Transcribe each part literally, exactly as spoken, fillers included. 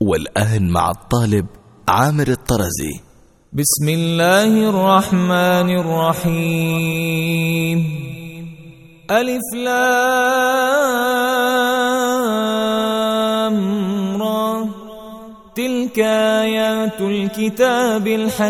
والآن مع الطالب عامر الطرزي. بسم الله الرحمن الرحيم. ألف لام را، تلك آيات الكتاب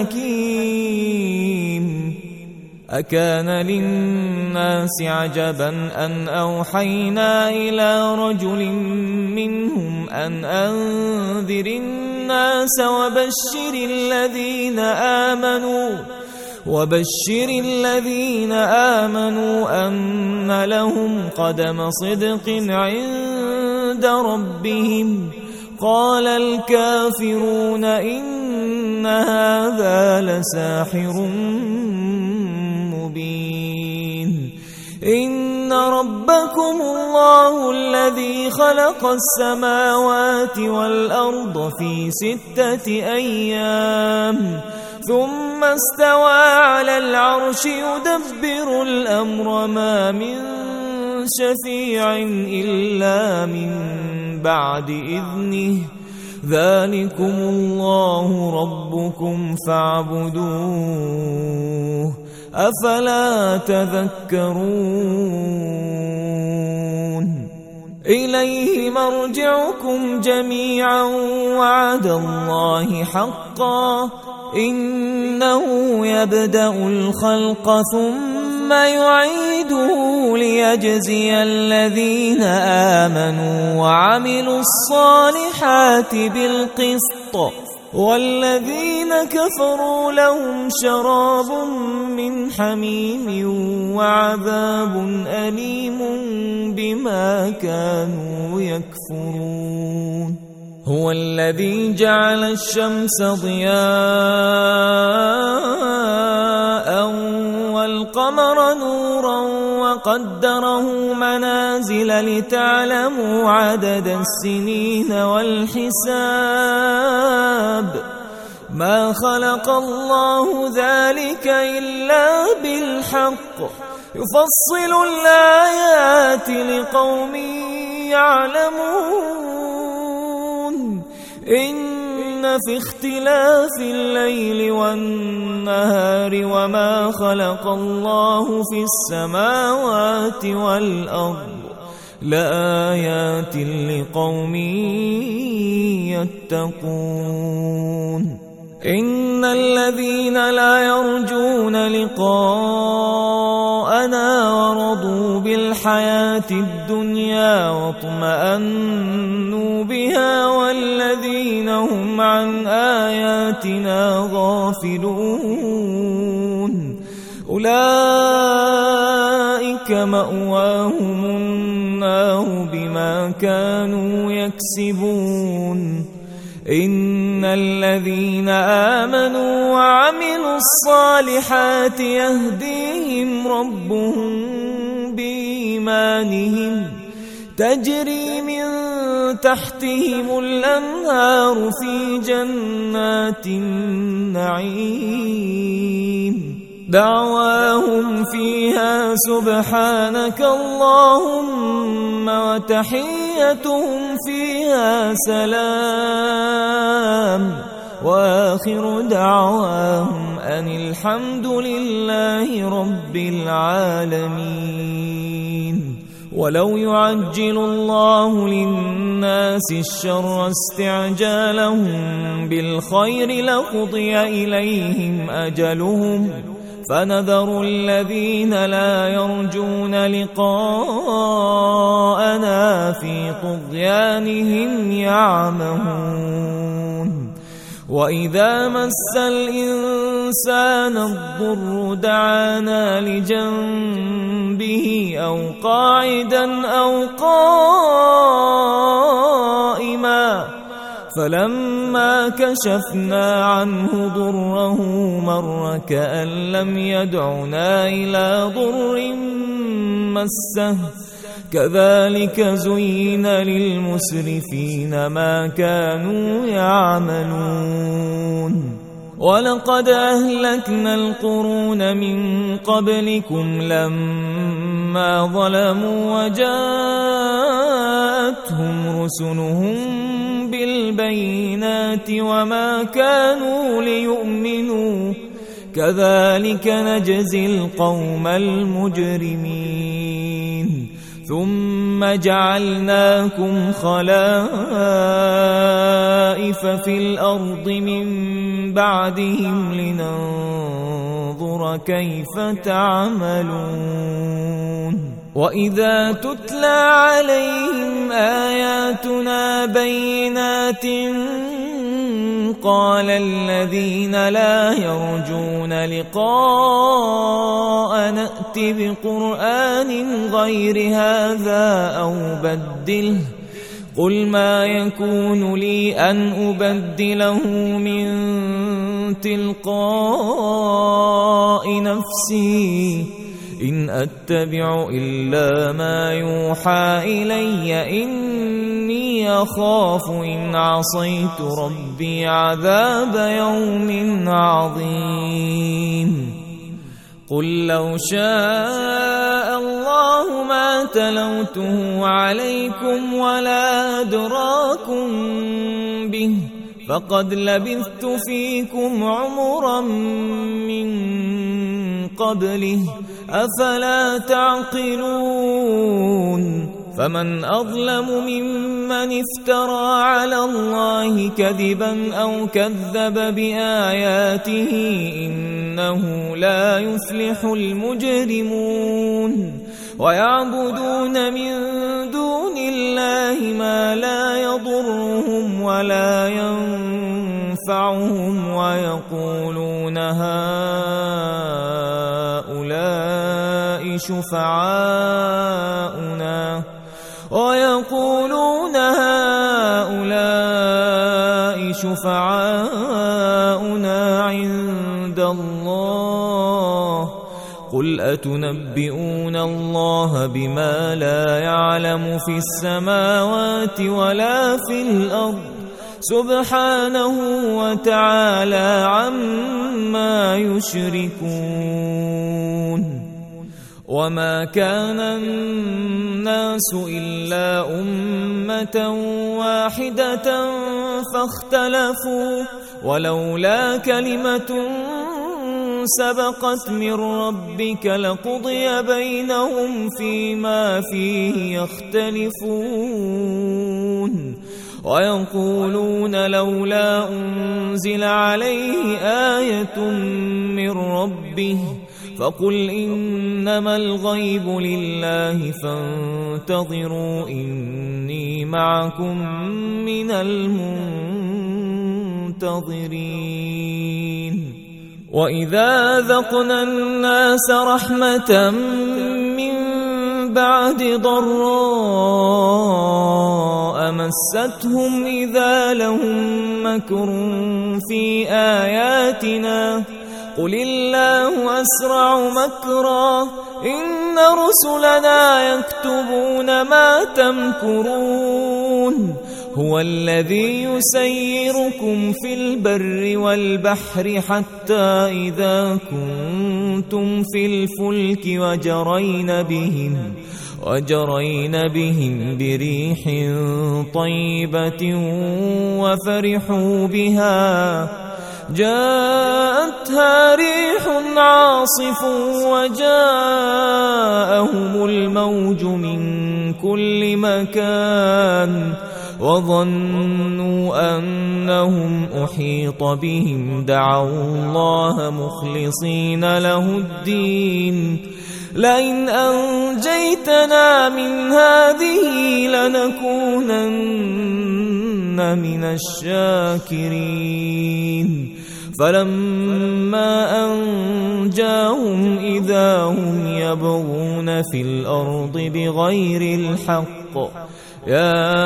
الحكيم. أكان للناس عجبا أن أوحينا إلى رجل منهم أن أنذر الناس وبشر الذين آمنوا وبشر الذين آمنوا أن لهم قدم صدق عند ربهم. قال الكافرون إن هذا لساحر مبين. إن ربكم الله الذي خلق السماوات والأرض في ستة أيام ثم استوى على العرش يدبر الأمر ما من شفيع إلا من بعد إذنه. ذلكم الله ربكم فاعبدوه أفلا تذكرون. إليه مرجعكم جميعا وعد الله حقا إنه يبدأ الخلق ثم يعيده ليجزي الذين آمنوا وعملوا الصالحات بالقسط والذين كفروا لهم شراب من حميم وعذاب أليم بما كانوا يكفرون. هو الذي جعل الشمس ضياء والقمر نورا وقدره منازل لتعلموا عدد السنين والحساب. ما خلق الله ذلك إلا بالحق يفصل الآيات لقوم يعلمون. إن في اختلاف الليل والنهار وما خلق الله في السماوات والأرض لآيات لقوم يتقون. إن الذين لا يرجون لقاءنا ورضوا بالحياة الدنيا واطمأنوا بها والذين هم عن آياتنا غافلون أولئك مأواهم النار بما كانوا يكسبون. إن الذين آمنوا وعملوا الصالحات يهديهم ربهم بإيمانهم تجري من تحتهم الأنهار في جنات النعيم. دعواهم فيها سبحانك اللهم وتحيتهم فيها سلام وآخر دعواهم أن الحمد لله رب العالمين. ولو يعجل الله للناس الشر استعجالهم بالخير لقضي إليهم أجلهم فنذر الذين لا يرجون لقاءنا في طغيانهم يعمهون. وإذا مس الإنسان الضر دعانا لجنبه أو قاعدا أو قائما فلما كشفنا عنه ضره مر كأن لم يدعنا إلى ضر مسه. كذلك زين للمسرفين ما كانوا يعملون. ولقد أهلكنا القرون من قبلكم لما ظلموا وجاءتهم رسلهم بالبينات وما كانوا ليؤمنوا كذلك نجزي القوم المجرمين ثم جعلناكم خلائف في الأرض من بعدهم لننظر كيف تعملون وإذا تتلى عليهم آياتنا بينات قال الذين لا يرجون لقاء نأت بقرآن غير هذا أو بدله قل ما يكون لي أن أبدله من تلقاء نفسي إن أتبع إلا ما يوحى إلي إني أخاف إن عصيت ربي عذاب يوم عظيم قل لو شاء الله ما تلوته عليكم ولا أدراكم به فقد لبثت فيكم عمرا من قبله أفلا تعقلون فمن أظلم ممن افترى على الله كذبا أو كذب بآياته إنه لا يفلح المجرمون ويعبدون من دون الله ما لا يضرهم ولا ينفعهم ويقولون هؤلاء شفعاؤنا ويقولون هؤلاء شفعاؤنا عند الله قل أتنبئون الله بما لا يعلم في السماوات ولا في الأرض سبحانه وتعالى عما يشركون وما كان الناس إلا أمة واحدة فاختلفوا ولولا كلمة سبقت من ربك لقضي بينهم فيما فيه يختلفون ويقولون لولا أنزل عليه آية من ربه فقل إنما الغيب لله فانتظروا إني معكم من المنتظرين وإذا ذقنا الناس رحمة من بعد ضراء مستهم إذا لهم مكر في آياتنا قل الله أسرع مكرا إن رسلنا يكتبون ما تمكرون هو الذي يسيركم في البر والبحر حتى إذا كنتم في الفلك وجرين بهم وجرين بهم بريح طيبة وفرحوا بها جاءتها ريح عاصف وجاءهم الموج من كل مكان وظنوا أنهم أحيط بهم دعوا الله مخلصين له الدين لئن أنجيتنا من هذه لنكونن من الشاكرين فلما أنجاهم إذا هم يبغون في الأرض بغير الحق يا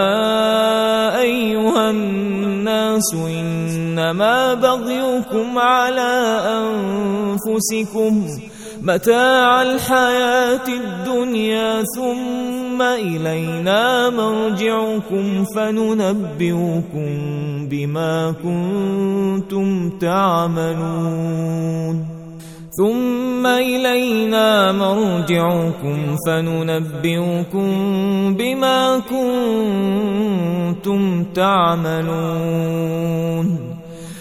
أيها الناس إنما بغيكم على أنفسكم متاع الحياة الدنيا ثم إلينا مرجعكم فننبئكم بما كنتم تعملون ثم إلينا مرجعكم فننبئكم بما كنتم تعملون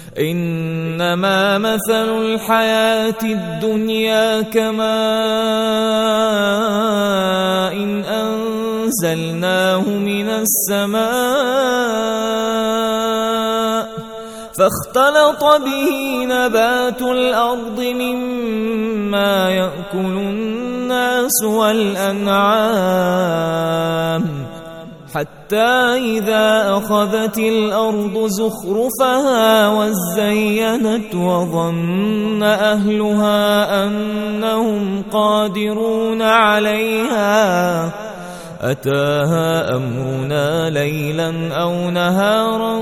إنما مثل الحياة الدنيا كماء إن أنزلناه من السماء فاختلط به نبات الأرض مما يأكل الناس والأنعام حتى إذا أخذت الأرض زخرفها وزينت وظن أهلها أنهم قادرون عليها أتاها أمرنا ليلا أو نهارا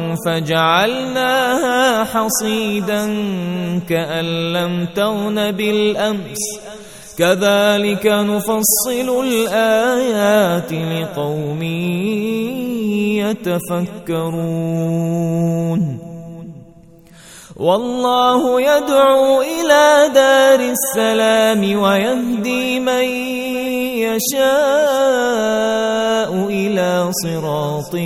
فجعلناها حصيدا كأن لم تغن بالأمس كذلك نفصل الآيات لقوم يتفكرون والله يدعو إلى دار السلام ويهدي من يشاء إلى صراط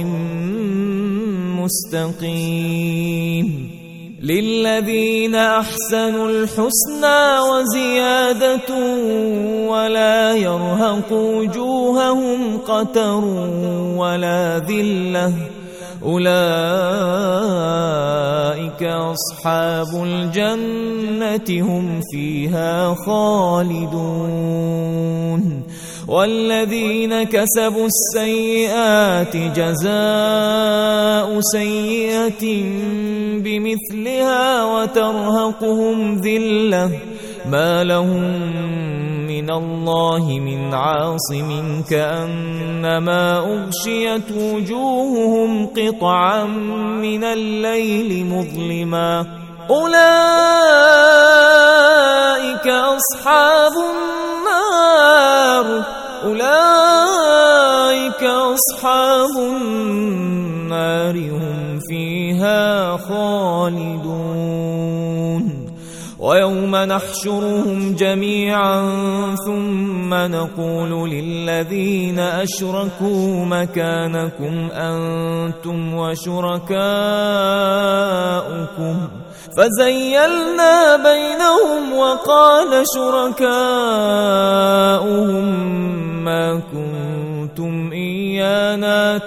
مستقيم للذين أحسنوا الحسنى وزيادة ولا يرهق وجوههم قتر ولا ذلة أولئك أصحاب الجنة هم فيها خالدون والذين كسبوا السيئات جزاء سيئة بمثلها وترهقهم ذلة ما لهم من الله من عاصم كأنما أغشيت وجوههم قطعا من الليل مظلما أولئك أصحاب النار أولئك أصحاب النار هم فيها خالدون ويوم نحشرهم جميعا ثم نقول للذين أشركوا مكانكم أنتم وشركاؤكم فزيلنا بينهم وقال شركاؤهم ما كنتم إيانا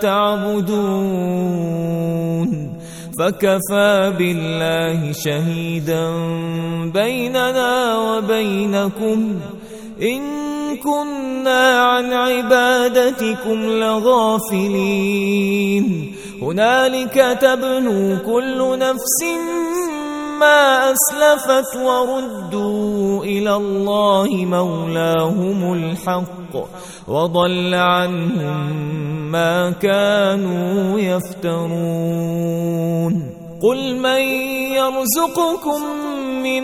تعبدون فكفى بالله شهيدا بيننا وبينكم إن كنا عن عبادتكم لغافلين هنالك تبلو كل نفس ما أسلفت وردوا إلى الله مولاهم الحق وضل عنهم ما كانوا يفترون قل من يرزقكم من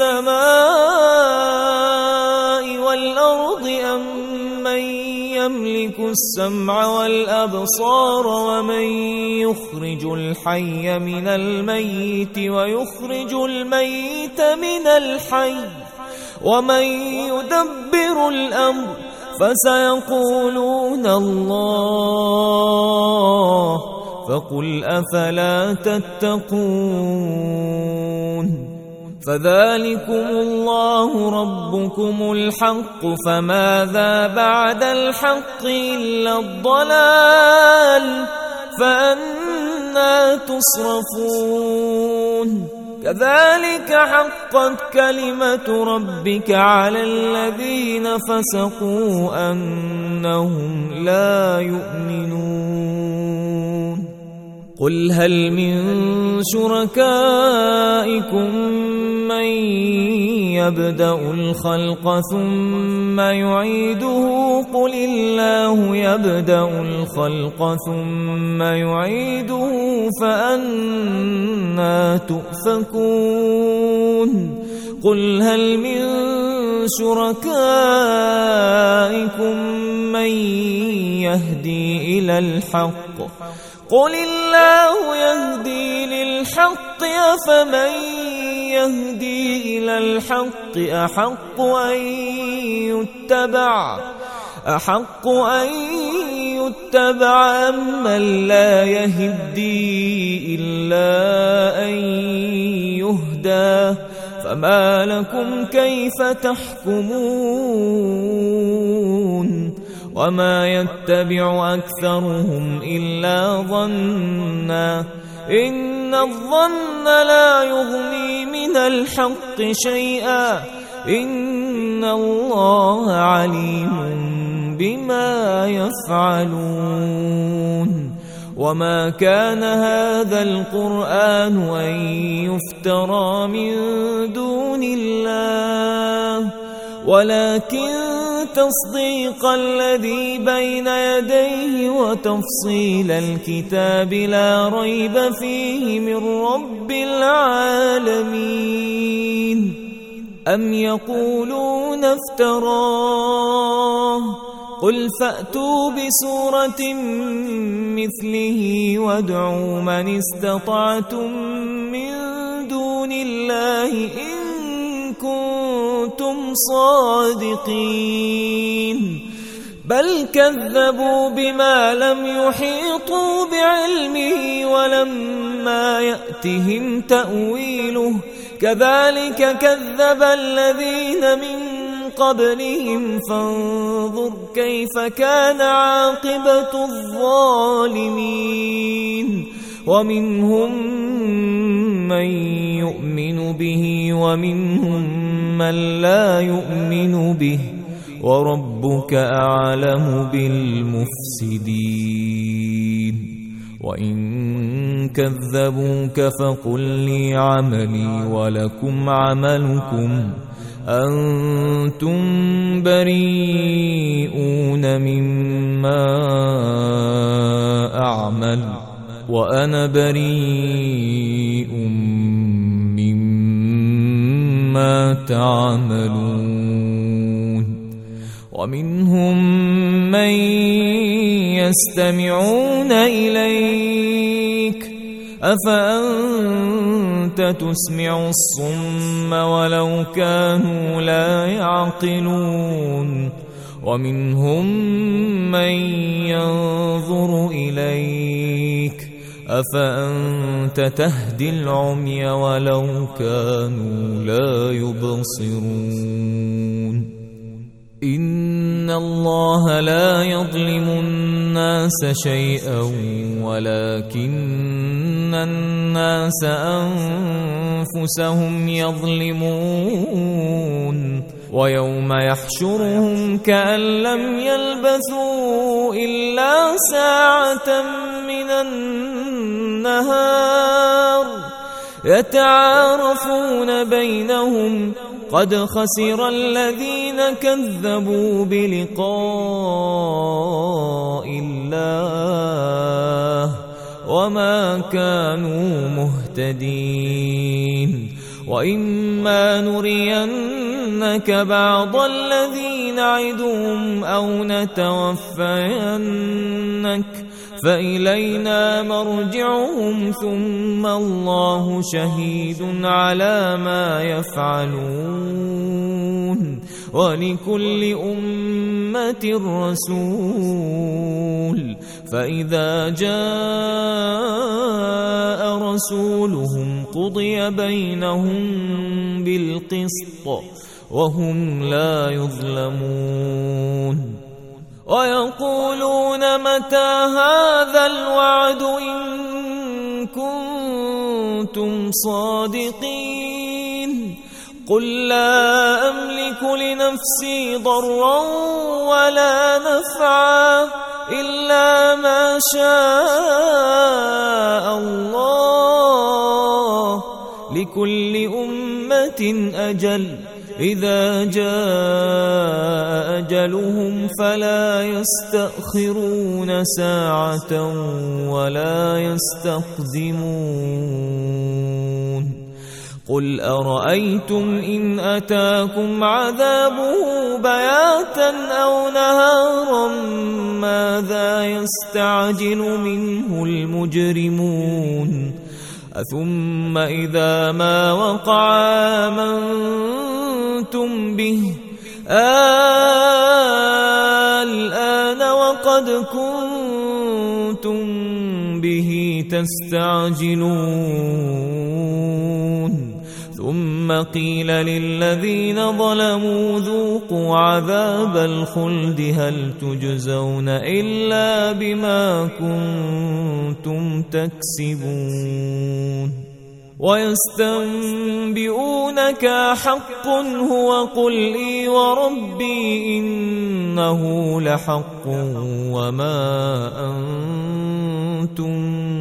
السماء والأرض أم من يملك السمع والأبصار ومن يخرج الحي من الميت ويخرج الميت من الحي ومن يدبر الأمر فسيقولون الله فقل أفلا تتقون فذلكم الله ربكم الحق فماذا بعد الحق إلا الضلال فأنى تصرفون كذلك حقت كلمة ربك على الذين فسقوا أنهم لا يؤمنون قل هل من شركائكم من يبدأ الخلق ثم يعيده قل الله يبدأ الخلق ثم يعيده فأنى تؤفكون قل هل من شركائكم من يهدي إلى الحق قل الله يهدي للحق أفمن يهدي إلى الحق أحق أن يتبع أحق أن يتبع أمن لا يهدي إلا أن يهدى فما لكم كيف تحكمون وما يتبع أكثرهم إلا ظنا إن الظن لا يغني من الحق شيئا إن الله عليم بما يفعلون وما كان هذا القرآن أن يفترى من دون الله ولكن تصديق الذي بين يديه وتفصيل الكتاب لا ريب فيه من رب العالمين أم يقولون افتراه قل فأتوا بسورة مثله وادعوا من استطعتم من دون الله إن كنتم صادقين بل كذبوا بما لم يحيطوا بعلمه ولما يأتهم تأويله كذلك كذب الذين من قبلهم فانظر كيف كان عاقبة الظالمين ومنهم من يؤمن به ومنهم من لا يؤمن به وربك أعلم بالمفسدين وإن كذبوك فقل لي عملي ولكم عملكم أنتم بريئون مما أعمل وأنا بريء مما تعملون ومنهم من يستمعون إليك أفأنت تسمع الصم ولو كانوا لا يعقلون ومنهم من ينظر إليك أفأنت تهدي العمي ولو كانوا لا يبصرون إن الله لا يظلم الناس شيئا ولكن الناس أنفسهم يظلمون ويوم يحشرهم كأن لم يلبثوا إلا ساعة من النهار يتعارفون بينهم قد خسر الذين كذبوا بلقاء الله وما كانوا مهتدين وإما نرينك بعض الذي نعدهم أو نتوفينك فإلينا مرجعهم ثم الله شهيد على ما يفعلون ولكل أمة رسول فإذا جاء رسولهم قضي بينهم بالقسط وهم لا يظلمون ويقولون متى هذا الوعد إن كنتم صادقين قل لا أملك لنفسي ضرا ولا نفعا إلا ما شاء الله لكل أمة أجل إذا جاء أجلهم فلا يستأخرون ساعة ولا يستقدمون قل أرأيتم إن أتاكم عذابه بياتا أو نهارا ماذا يستعجل منه المجرمون ثم إذا ما وقع آمنتم به الآن وقد كنتم به تستعجلون ثم قيل للذين ظلموا ذوقوا عذاب الخلد هل تجزون إلا بما كنتم تكسبون ويستنبئونك حق هو قل إي وربي إنه لحق وما أنتم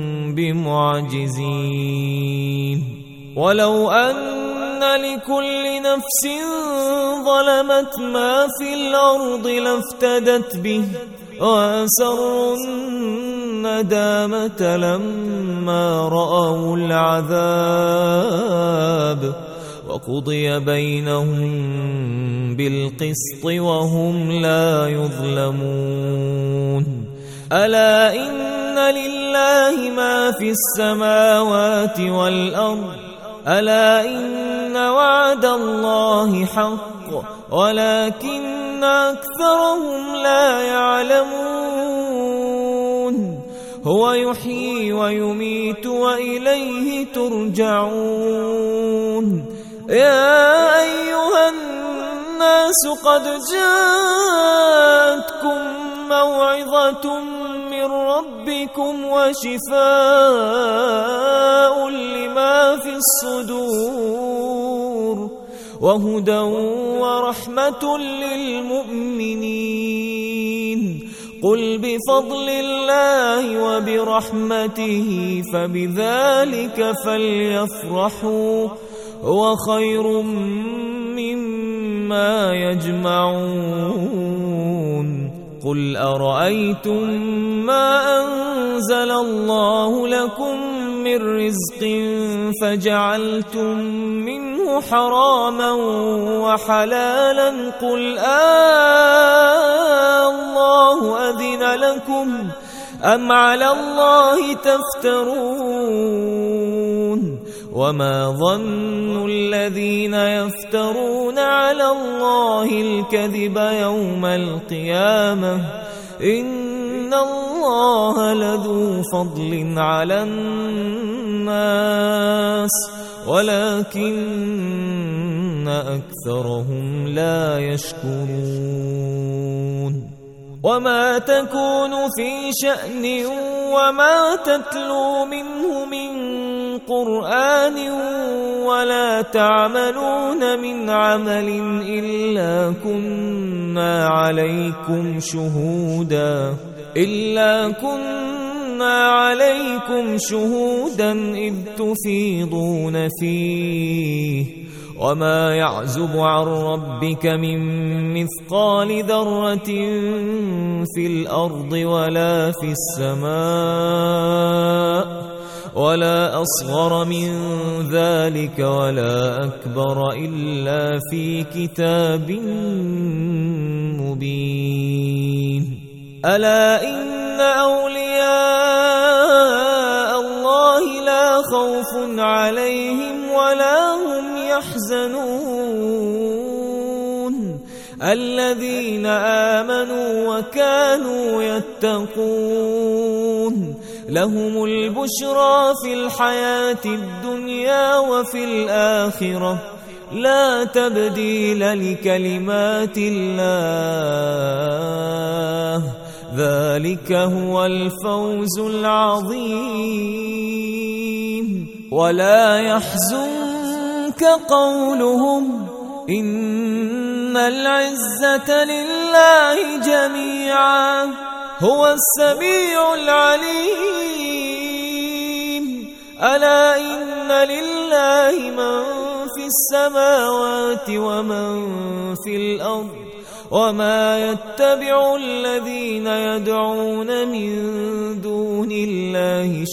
بمعجزين ولو أن لكل نفس ظلمت ما في الأرض لافتدت به وأسروا الندامة لما رأوا العذاب وقضي بينهم بالقسط وهم لا يظلمون ألا إن لله ما في السماوات والأرض ألا إن وعد الله حق ولكن أكثرهم لا يعلمون هو يحيي ويميت وإليه ترجعون يا أيها الناس قد جاءتكم موعظة من ربكم وشفاء لما في الصدور وهدى ورحمة للمؤمنين قل بفضل الله وبرحمته فبذلك فليفرحوا هو خير مما يجمعون قل أرأيتم ما أنزل الله لكم من رزق فجعلتم منه حراما وحلالا قل آه الله أذن لكم أم على الله تفترون وما ظن الذين يفترون على الله الكذب يوم القيامة إن الله لذو فضل على الناس ولكن أكثرهم لا يشكرون وما تكون في شأن وما تتلو منه من قرآن ولا تعملون من عمل إلا كنا عليكم شهودا إلا كنا عليكم شهودا إذ تفيضون فيه وما يعزب عن ربك من مثقال ذرة في الأرض ولا في السماء ولا أصغر من ذلك ولا أكبر إلا في كتاب مبين ألا إن أولياء الله لا خوف عليهم ولا هم يحزنون الذين آمنوا وكانوا يتقون لهم البشرى في الحياة الدنيا وفي الآخرة لا تبديل لكلمات الله ذلك هو الفوز العظيم ولا يحزنك قولهم إن العزة لله جميعا هو السميع العليم ألا إن لله من في السماوات ومن في الأرض وما يتبع الذين يدعون من دون الله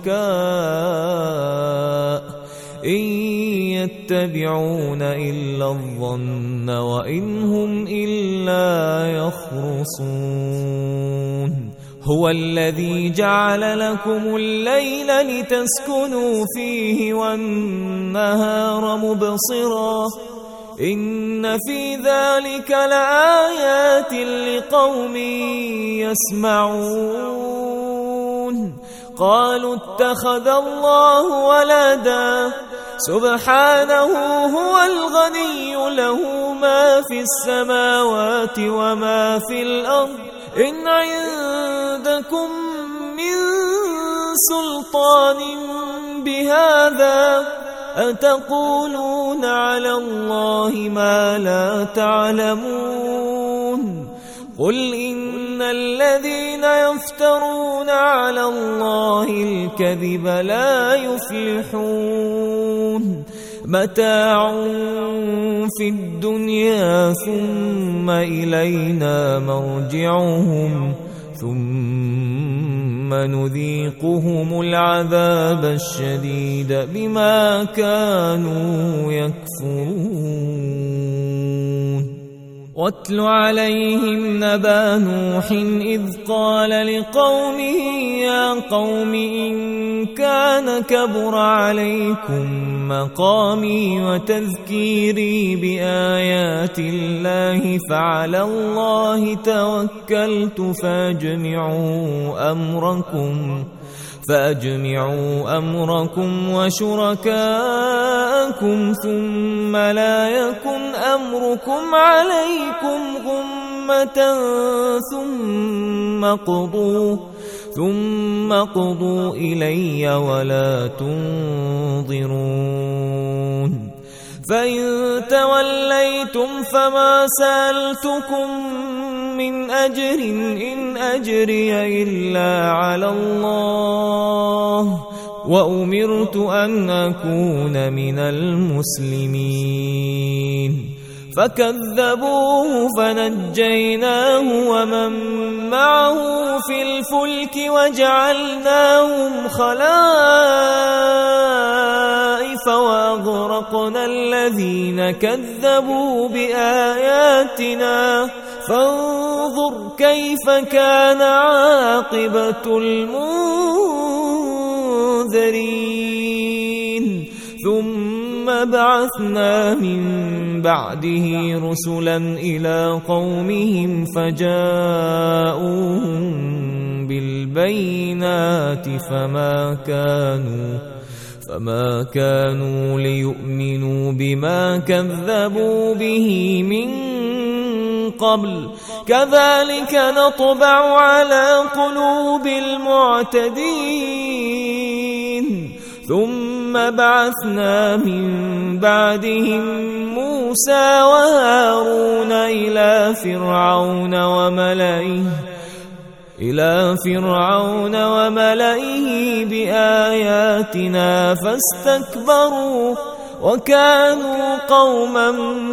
شركاء إن يتبعون إلا الظن وإن هم إلا يخرصون هو الذي جعل لكم الليل لتسكنوا فيه والنهار مبصرا إن في ذلك لآيات لقوم يسمعون قالوا اتخذ الله ولدا سبحانه هو الغني له ما في السماوات وما في الأرض إن عندكم من سلطان بهذا أتقولون على الله ما لا تعلمون قل إن الذين يفترون على الله الكذب لا يفلحون متاع في الدنيا ثم إلينا مرجعهم ثم نذيقهم العذاب الشديد بما كانوا يكفرون واتل عليهم نبأ نوح إذ قال لقومه يا قوم إن كان كبر عليكم مقامي وتذكيري بآيات الله فعلى الله توكلت فاجمعوا أمركم فأجمعوا أمركم وشركاءكم ثم لا يكن أمركم عليكم غمة ثم قضوا ثم قضوا إلي ولا تنظرون فإن توليتم فما سألتكم من أجر إن أجري إلا على الله وأمرت أن أكون من المسلمين فكذبوه فنجيناه ومن معه في الفلك وجعلناهم خلائف وأغرقنا الذين كذبوا بآياتنا فانظر كيف كان عاقبة المنذرين ثم بعثنا من بعده رسلا إلى قومهم فجاءوهم بالبينات فما كانوا فما كانوا ليؤمنوا بما كذبوا به من قبل كذلك نطبع على قلوب المعتدين ثم بعثنا من بعدهم موسى وهارون إلى فرعون وملئه إلى فرعون وملئه بآياتنا فاستكبروا وكانوا قوما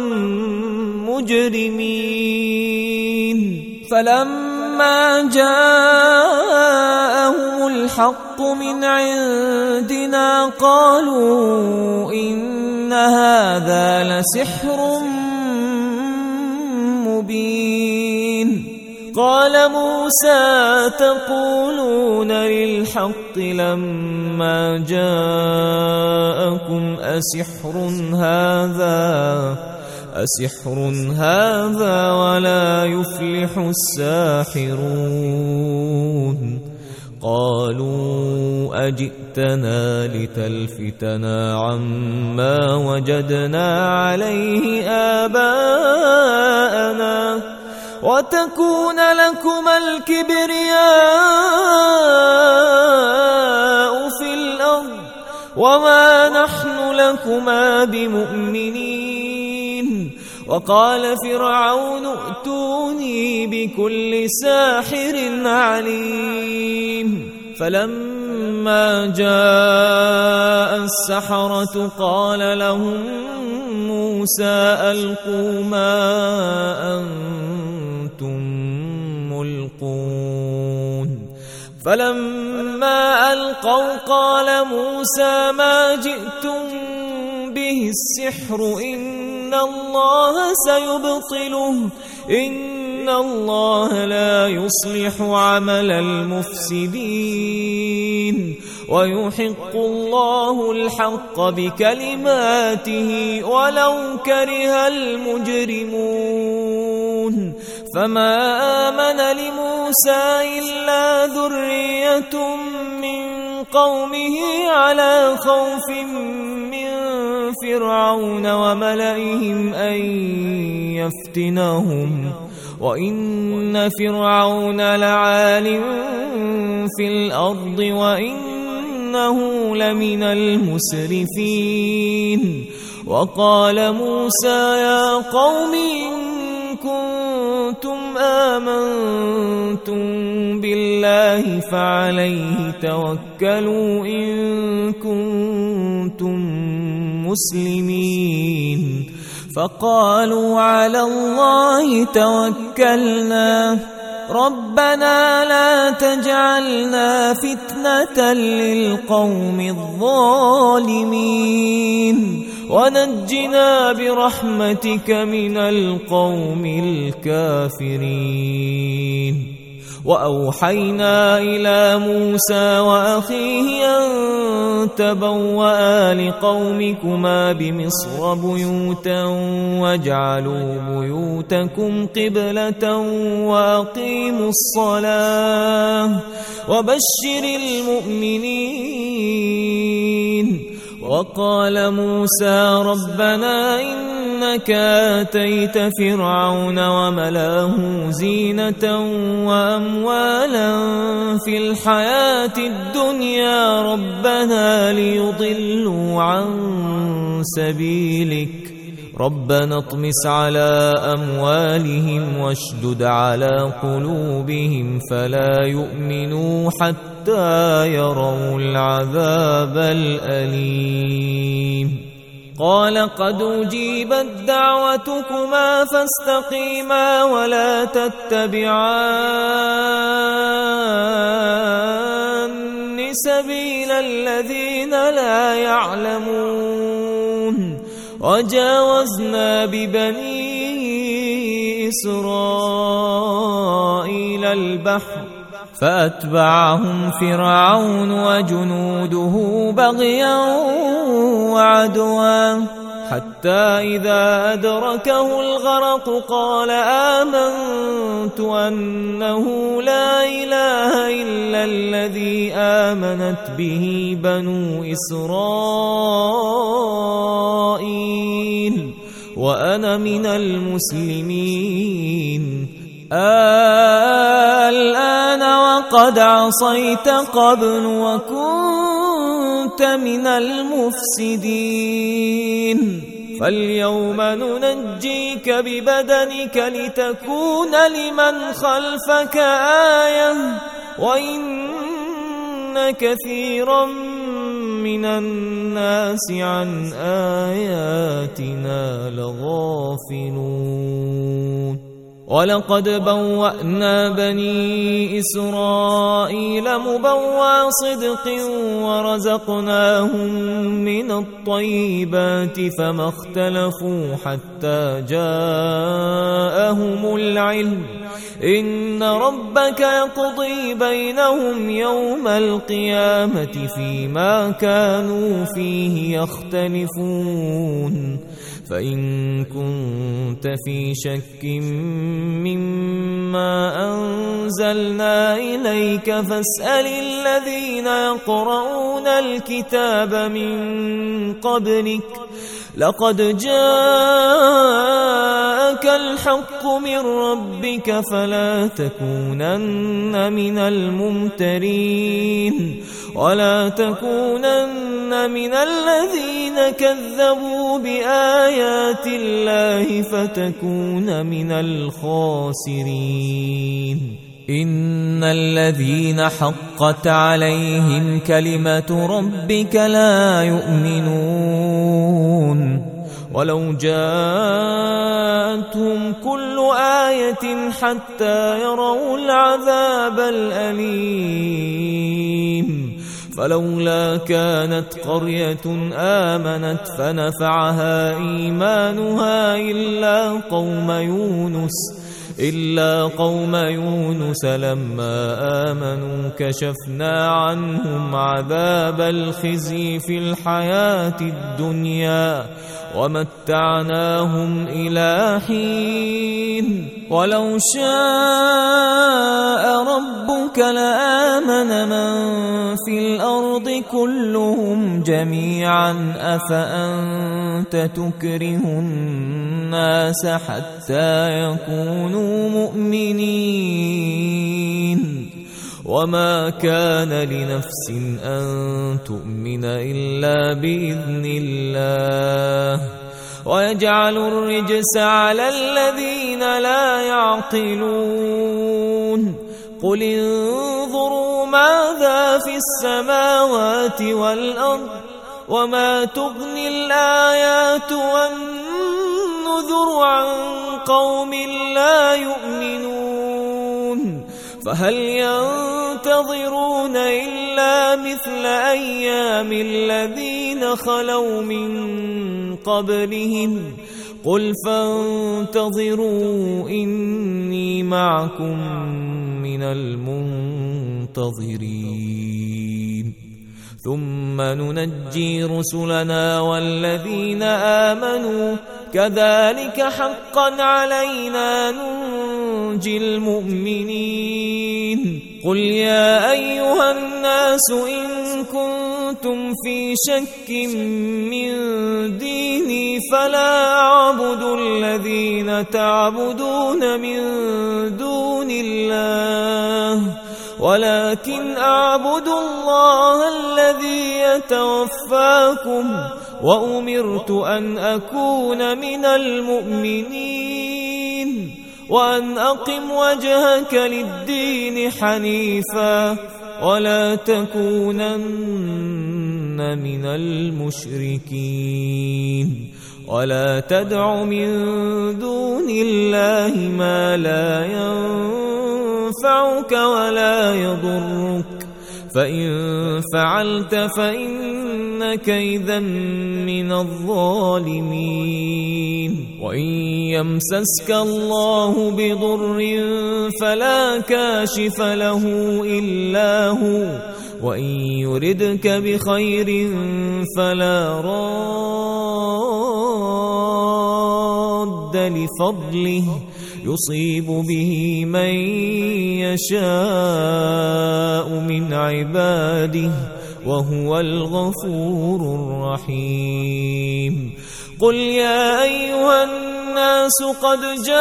مجرمين فلما جاءهم الحق من عندنا قالوا إن هذا لسحر مبين قال موسى تقولون للحق لما جاءكم أسحر هذا أسحر هذا ولا يفلح الساحرون قالوا أجئتنا لتلفتنا عما وجدنا عليه آباءنا وتكون لكما الكبرياء في الأرض وما نحن لكما بمؤمنين وقال فرعون ائتوني بكل ساحر عليم فلما جاء السحرة قال لهم موسى ألقوا ما أنتم ملقون فلما ألقوا قال موسى ما جئتم به السحر إن الله سيبطله إن إن الله لا يصلح عمل المفسدين ويحق الله الحق بكلماته ولو كره المجرمون فما آمن لموسى إلا ذرية من قومه على خوف من فرعون وملئهم أن يفتنهم وإن فرعون لعال في الأرض وإنه لمن المسرفين وقال موسى يا قوم إن كنتم آمنتم بالله فعليه توكلوا إن كنتم مسلمين فقالوا على الله توكلنا ربنا لا تجعلنا فتنة للقوم الظالمين ونجنا برحمتك من القوم الكافرين وأوحينا إلى موسى وأخيه أن تبوأ لقومكما بمصر بيوتا واجعلوا بيوتكم قبلة وأقيموا الصلاة وبشر المؤمنين وقال موسى ربنا إنك آتيت فرعون وملاه زينة وأموالا في الحياة الدنيا ربنا ليضلوا عن سبيلك ربنا اطمس على أموالهم واشدد على قلوبهم فلا يؤمنوا حتى يروا العذاب الأليم قال قد أجيبت دعوتكما فاستقيما ولا تتبعان سبيل الذين لا يعلمون وجاوزنا ببني إسرائيل البحر فأتبعهم فرعون وجنوده بغيا وعدوا حتى إذا أدركه الغرق قال آمنت أنه لا إله إلا الذي آمنت به بنو إسرائيل وأنا من المسلمين الآن وقد عصيت قبل وكنت من المفسدين فاليوم ننجيك ببدنك لتكون لمن خلفك آية وإن كثيرا من الناس عن آياتنا لغافلون ولقد بوأنا بني إسرائيل مبوى صدق ورزقناهم من الطيبات فما اختلفوا حتى جاءهم العلم إن ربك يقضي بينهم يوم القيامة فيما كانوا فيه يختلفون فإن كنت في شك مما أنزلنا إليك فاسأل الذين يقرؤون الكتاب من قبلك لقد جاءك الحق من ربك فلا تكونن من الممترين ولا تكونن من الذين كذبوا بآيات الله فتكون من الخاسرين إن الذين حقت عليهم كلمة ربك لا يؤمنون ولو جاءتهم كل آية حتى يروا العذاب الأليم فلولا كانت قرية آمنت فنفعها إيمانها إلا قوم يونس إلا قوم يونس لما آمنوا كشفنا عنهم عذاب الخزي في الحياة الدنيا ومتعناهم إلى حين ولو شاء ربك لآمن من في الأرض كلهم جميعا أفأنت تكره الناس حتى يكونوا مؤمنين وما كان لنفس أن تؤمن إلا بإذن الله ويجعل الرجس على الذين لا يعقلون قل انظروا ماذا في السماوات والأرض وما تغني الآيات والنذر عن قوم لا يؤمنون فهل ينتظرون إلا مثل أيام الذين خلوا من قبلهم قل فانتظروا إني معكم من المنتظرين ثم ننجي رسلنا والذين آمنوا كذلك حقا علينا ننجي المؤمنين قل يا أيها الناس إن كنتم في شك من ديني فلا أعبد الذين تعبدون من دون الله ولكن أعبد الله الذي يتوفاكم وأمرت أن أكون من المؤمنين وأن أقم وجهك للدين حنيفا ولا تكونن من المشركين ولا تدع من دون الله ما لا ينفعك ولا يضرك فإن فعلت فإنك إذا من الظالمين وإن يمسسك الله بضر فلا كاشف له إلا هو وإن يردك بخير فلا راد لفضله يصيب به من يشاء من عباده وهو الغفور الرحيم قل يا أيها الناس قد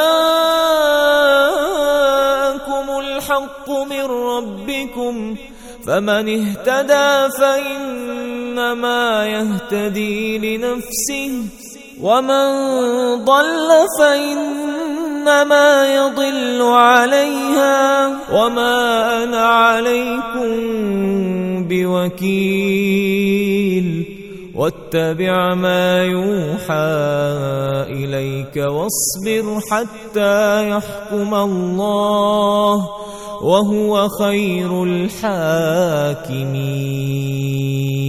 جاءكم الحق من ربكم فمن اهتدى فإنما يهتدي لنفسه ومن ضل فإنما يضل عليها وما أنا عليكم بوكيل واتبع ما يوحى إليك واصبر حتى يحكم الله وهو خير الحاكمين.